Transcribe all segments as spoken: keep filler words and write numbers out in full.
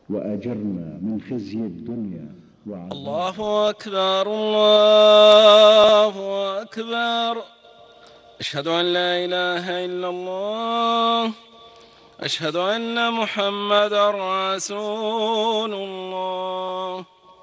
وأجرنا من خزي الدنيا وعذاب. الله أكبر الله أكبر. أشهد أن لا إله إلا الله. أشهد أن محمدا رسول الله.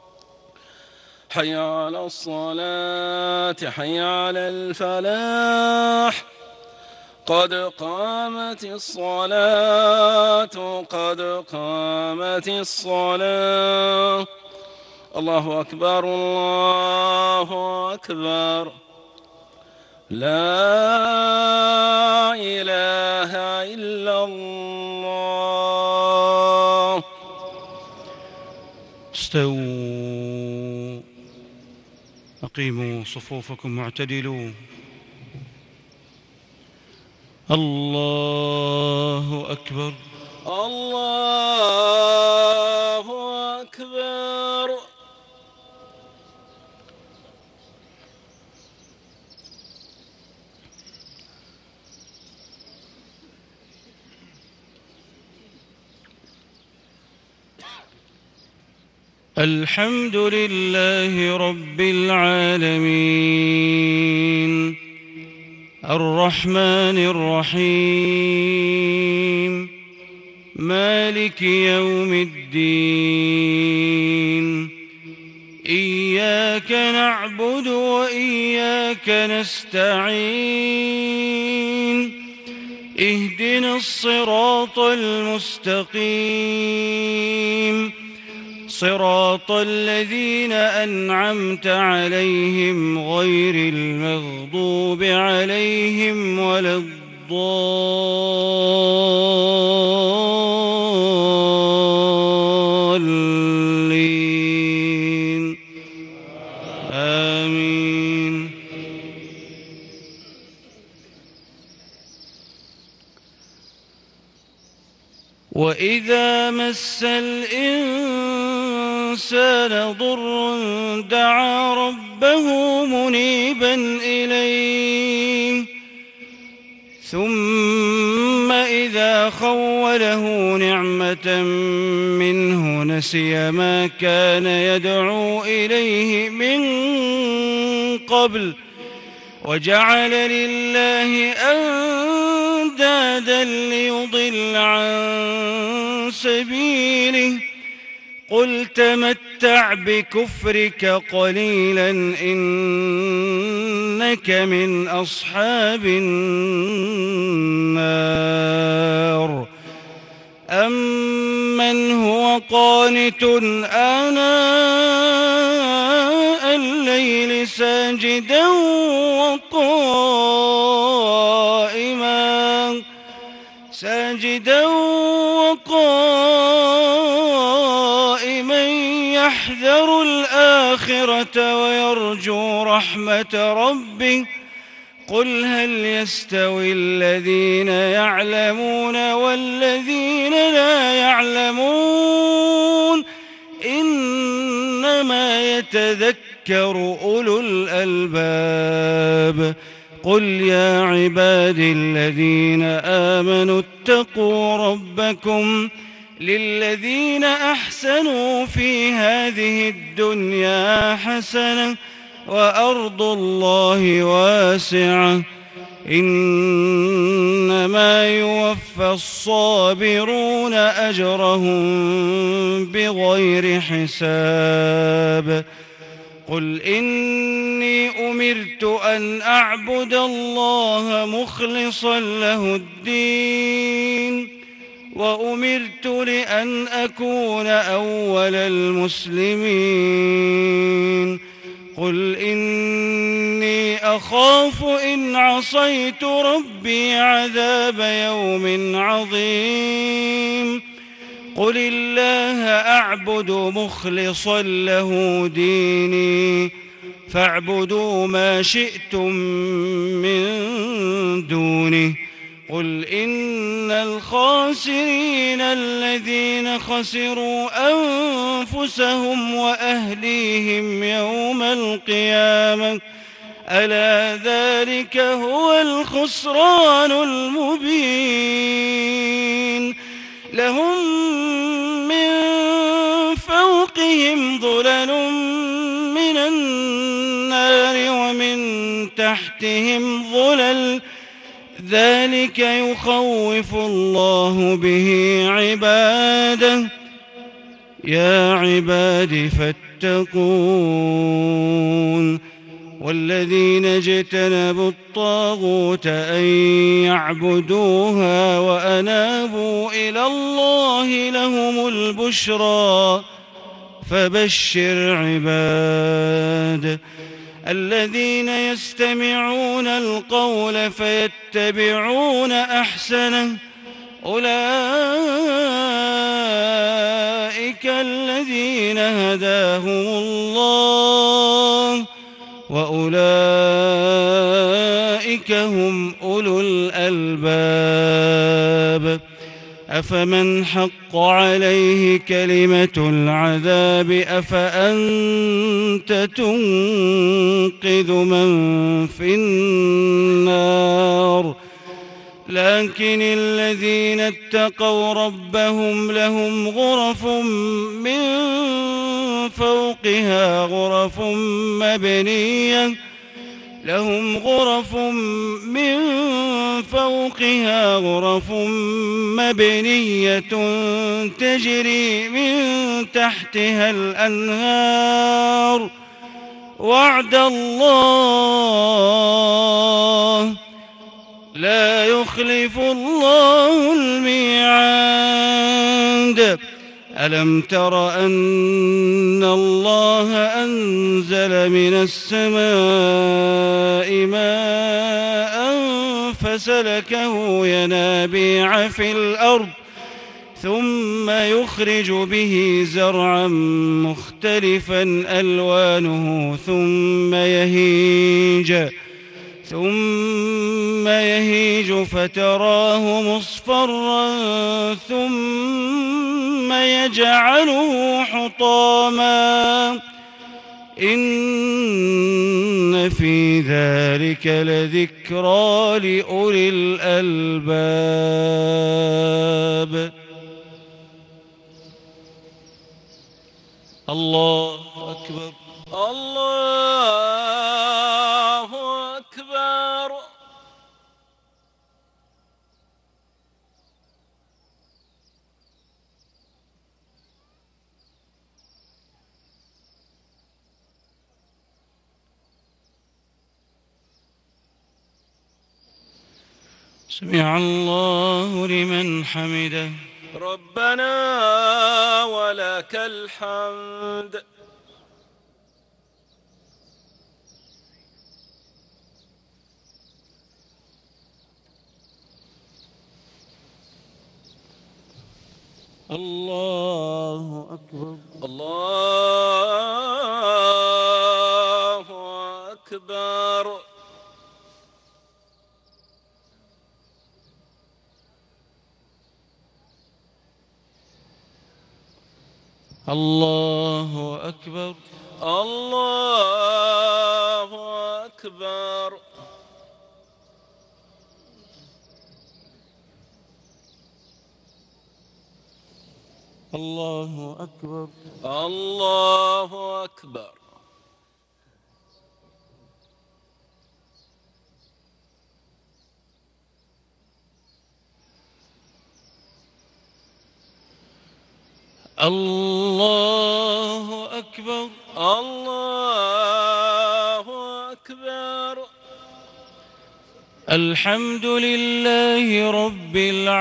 حي على الصلاة حي على الفلاح. قد قامت الصلاة قد قامت الصلاة. الله أكبر الله أكبر. لا إله إلا الله. استووا، أقيموا صفوفكم، معتدلوا. الله أكبر الله أكبر. الحمد لله رب العالمين، الرحمن الرحيم، مالك يوم الدين. إياك نعبد وإياك نستعين. اهدنا الصراط المستقيم، صراط الذين أنعمت عليهم غير المغضوب عليهم ولا الضالين. آمين. وإذا مس الإنسان ضر دعا ربه منيبا إليه، ثم إذا خوله نعمة منه نسي ما كان يدعو إليه من قبل وجعل لله أندادا ليضل عن سبيله. قل تمتع بكفرك قليلا إنك من أصحاب النار. أمن هو قانت آناء الليل ساجدا وقائما ساجدا وقائما يحذر الآخرة ويرجو رحمة ربه. قل هل يستوي الذين يعلمون والذين لا يعلمون؟ إنما يتذكر أولو الألباب. قل يا عبادي الذين آمنوا اتقوا ربكم للذين أحسنوا في هذه الدنيا حسنة وأرض الله واسعة، إنما يوفى الصابرون أجرهم بغير حساب. قل إني أمرت أن أعبد الله مخلصا له الدين، وأمرت لأن أكون أول المسلمين. قل إني أخاف إن عصيت ربي عذاب يوم عظيم. قل الله أعبد مخلصا له ديني، فاعبدوا ما شئتم من دونه. قل إن الخاسرين الذين خسروا أنفسهم وأهليهم يوم القيامة ألا ذلك هو الخسران المبين. لهم من فوقهم ظلل من النار ومن تحتهم ظلل ذلك يخوف الله به عباده يا عباد فاتقون والذين اجتنبوا الطاغوت أن يعبدوها وأنابوا إلى الله لهم البشرى فبشر عباد الذين يستمعون القول فيتبعون أحسنه أولئك الذين هداهم الله وأولئك هم أولو الألباب أفمن حق عليه كلمة العذاب أفأنت تنقذ من في النار لكن الذين اتقوا ربهم لهم غرف من فوقها غرف مبنية لهم غرف من فوقها غرف مبنية تجري من تحتها الأنهار وعد الله لا يخلف الله الميعاد ألم تر أن الله أنزل من السماء ماء فسلكه ينابيع في الأرض ثم يخرج به زرعا مختلفا ألوانه ثم يهيج ثم يهيج فتراه مصفرا ثم يجعله حطاما إن في ذلك لذكرى لأولي الألباب الله أكبر الله أكبر. سمع الله لمن حمده ربنا ولك الحمد. الله أكبر الله أكبر. الله أكبر الله أكبر. الله أكبر الله أكبر. الله أكبر الله أكبر. الحمد لله رب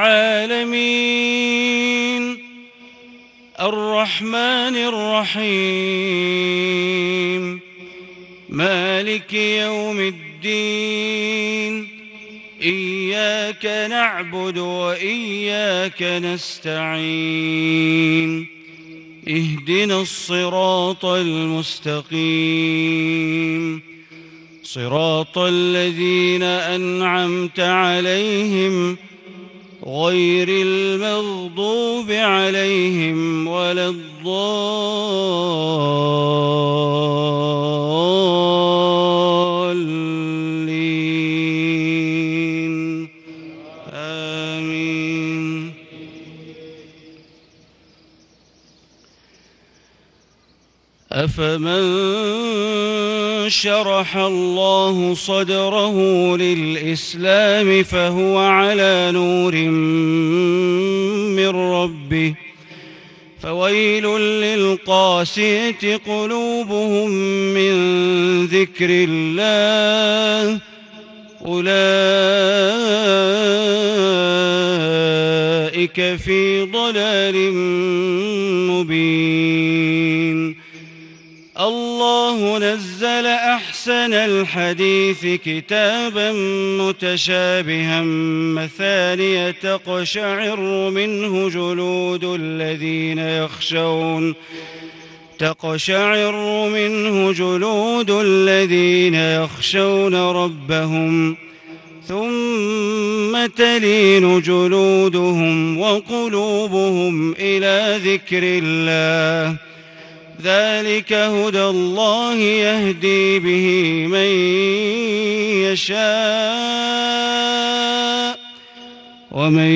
العالمين الرحمن الرحيم مالك يوم الدين إياك نعبد وإياك نستعين اهدنا الصراط المستقيم صراط الذين أنعمت عليهم غير المغضوب عليهم ولا الضالين آمين. أفمن شرح الله صدره للإسلام فهو على نور من ربه فويل للقاسية قلوبهم من ذكر الله أولئك في ضلال مبين. الله نزل أحسن الحديث كتابا متشابها مثانية تقشعر منه جلود الذين يخشون تقشعر منه جلود الذين يخشون ربهم ثم تلين جلودهم وقلوبهم إلى ذكر الله ذلك هدى الله يهدي به من يشاء ومن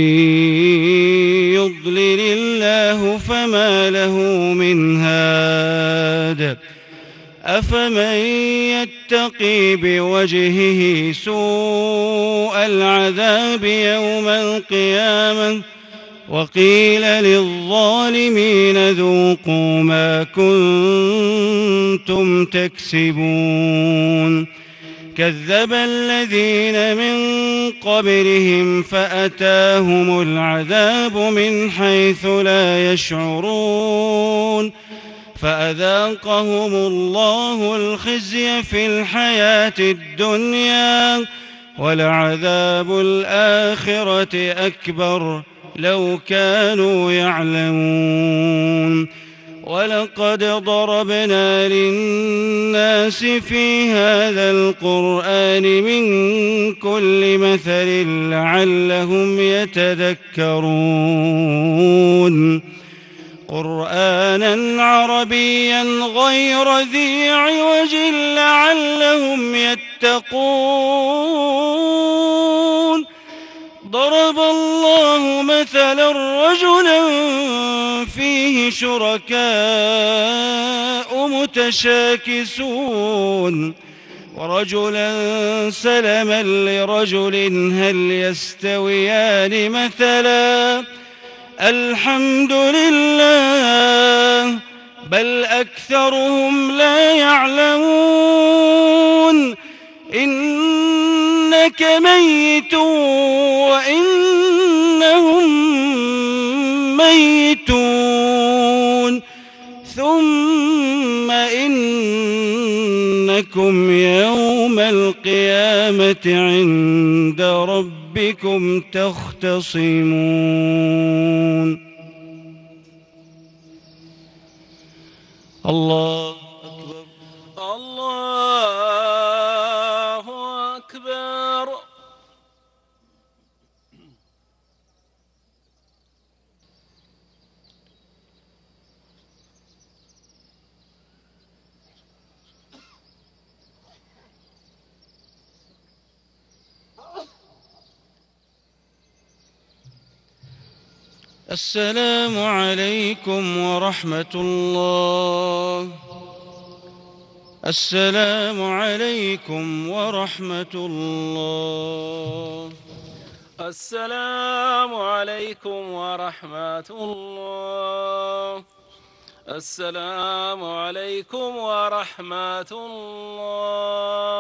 يضلل الله فما له من هاد. أفمن يتقي بوجهه سوء العذاب يوم القيامة وقيل للظالمين ذوقوا ما كنتم تكسبون. كذب الذين من قبلهم فأتاهم العذاب من حيث لا يشعرون فأذاقهم الله الخزي في الحياة الدنيا ولعذاب الآخرة أكبر لو كانوا يعلمون. ولقد ضربنا للناس في هذا القرآن من كل مثل لعلهم يتذكرون. قرآنا عربيا غير ذي عوج لعلهم يتقون. ضرب الله مثلا رجلا فيه شركاء متشاكسون ورجلا سلما لرجل هل يستويان مثلا الحمد لله بل أكثرهم لا يعلمون. إنك ميت وإنهم ميتون ثم إنكم يوم القيامة عند ربكم تختصمون. الله أكبر. الله أكبر. السلام عليكم ورحمة الله. السلام عليكم ورحمة الله. السلام عليكم ورحمة الله. السلام عليكم ورحمة الله.